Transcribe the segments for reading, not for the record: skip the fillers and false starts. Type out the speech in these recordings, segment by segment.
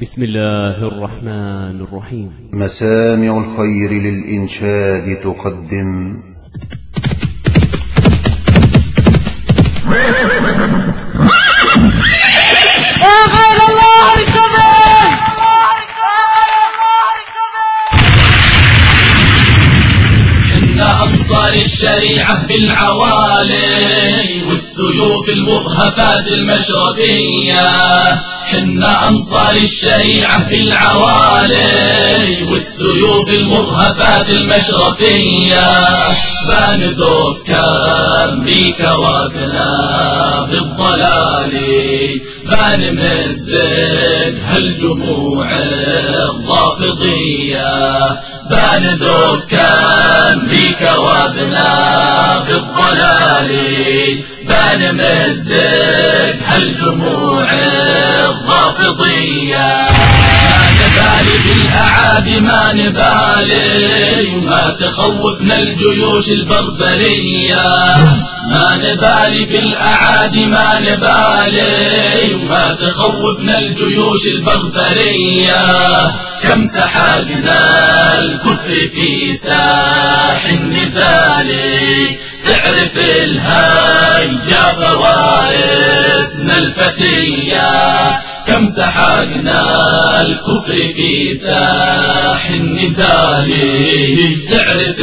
بسم الله الرحمن الرحيم. مسامع الخير للإنشاد تقدم حنا أنصار الشريعة بالعوالي والسيوف المرهفات المشرفية. حنا أنصار الشريعة بالعوالي والسيوف المرهفات المشرفية. باندوك كأمريكا وابنا بالضلال، بانمزق هالجموع الرافضية. باندوك كأمريكا وابنا بالضلال، بانمزق هالجموع الرافضية. ما نبالي بالأعادي، ما نبالي وما تخوفنا الجيوش البربرية. ما نبالي بالأعادي، ما نبالي وما تخوفنا الجيوش البربرية. كم سحقنا الكفر في ساح النزال، تعرف الهيجا فوارسنا الفتية. كم سحقنا الكفر في ساح النزال، تعرف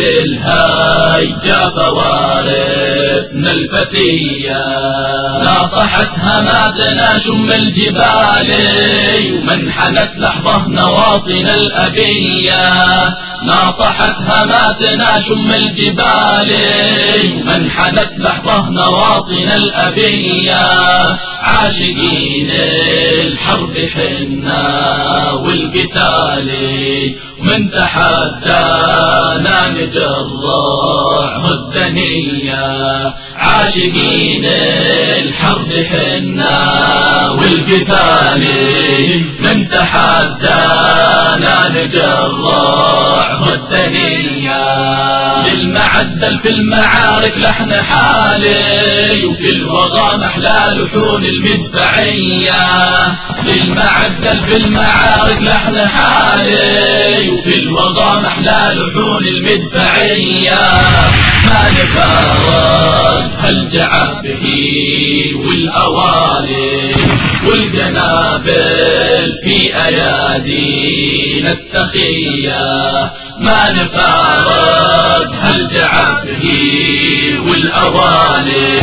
الهيجا فوارسنا الفتية. ناطحت هماتنا شم الجبال، ومنحنت لحظة نواصينا الأبية. ناطحت هماتنا شم الجبال، ومنحنت لحظة نواصينا الأبية. عاشقين الحرب حنا والقتال، ومن تحدانا نجرع الدنية. عاشقين الحرب حنا والقتال، من تحدانا نجرع الدنيا. للمعدل في المعارك لحن حالي، وفي الوغى محلى لحون المدفعية. للمعدل في المعارك لحن حالي، وفي الوغى محلى لحون المدفعية. ما نفارق هالجعب به والأوالي، والقنابل في أيادينا السخية. ما نفارق هالجعب به والأوالي،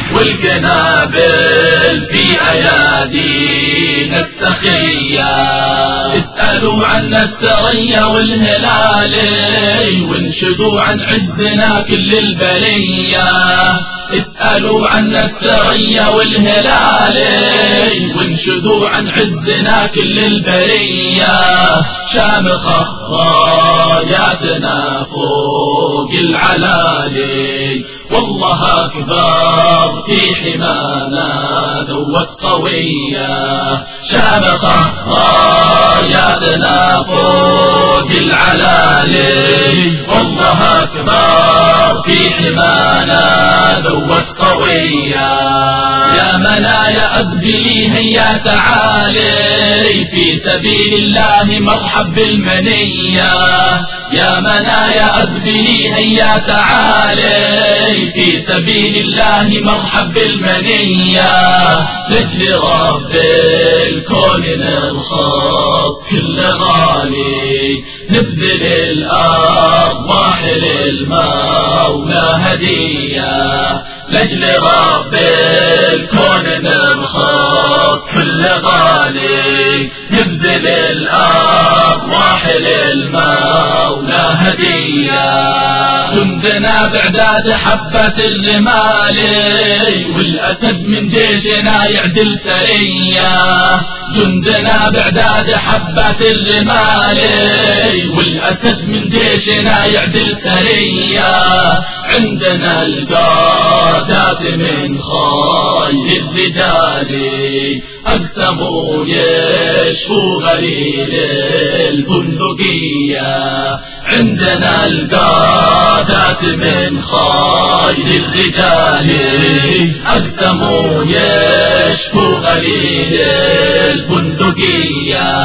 والقنابل في أيادينا السخية. اسألوا عن الثريا والهلالي، وانشدوا عن عزنا كل البلية. اسألوا عن الثريا والهلالي، وانشدوا عن عزنا كل البرية. شامخة راياتنا فوق العلالي، والله أكبر في حمانا ذوت قوية. شامخة راياتنا فوق العلالي، والله أكبر في حمانا ذوت قوية. يا منايا أقبلي هيا تعالي، في سبيل الله مرحب بالمنية. يا منايا أقبلي هيا تعالي، في سبيل الله مرحب بالمنية. لجل رب الكون نرخص كل غالي، نبذل الأرواح للمولى هدية. لجل رب الكون نرخص كل غالي، نبذل الأرواح للمولى هدية. جندنا بعداد حبة الرمال، والأسد من جيشنا يعدل سرية. جندنا بعداد حبة الرمال، والأسد من جيشنا يعدل سرية. عندنا القادات من خير الرجال، أقسموا يشفوا غليل البندقية. عندنا القادات من خير الرجال، أقسموا يشفوا غليل البندقية.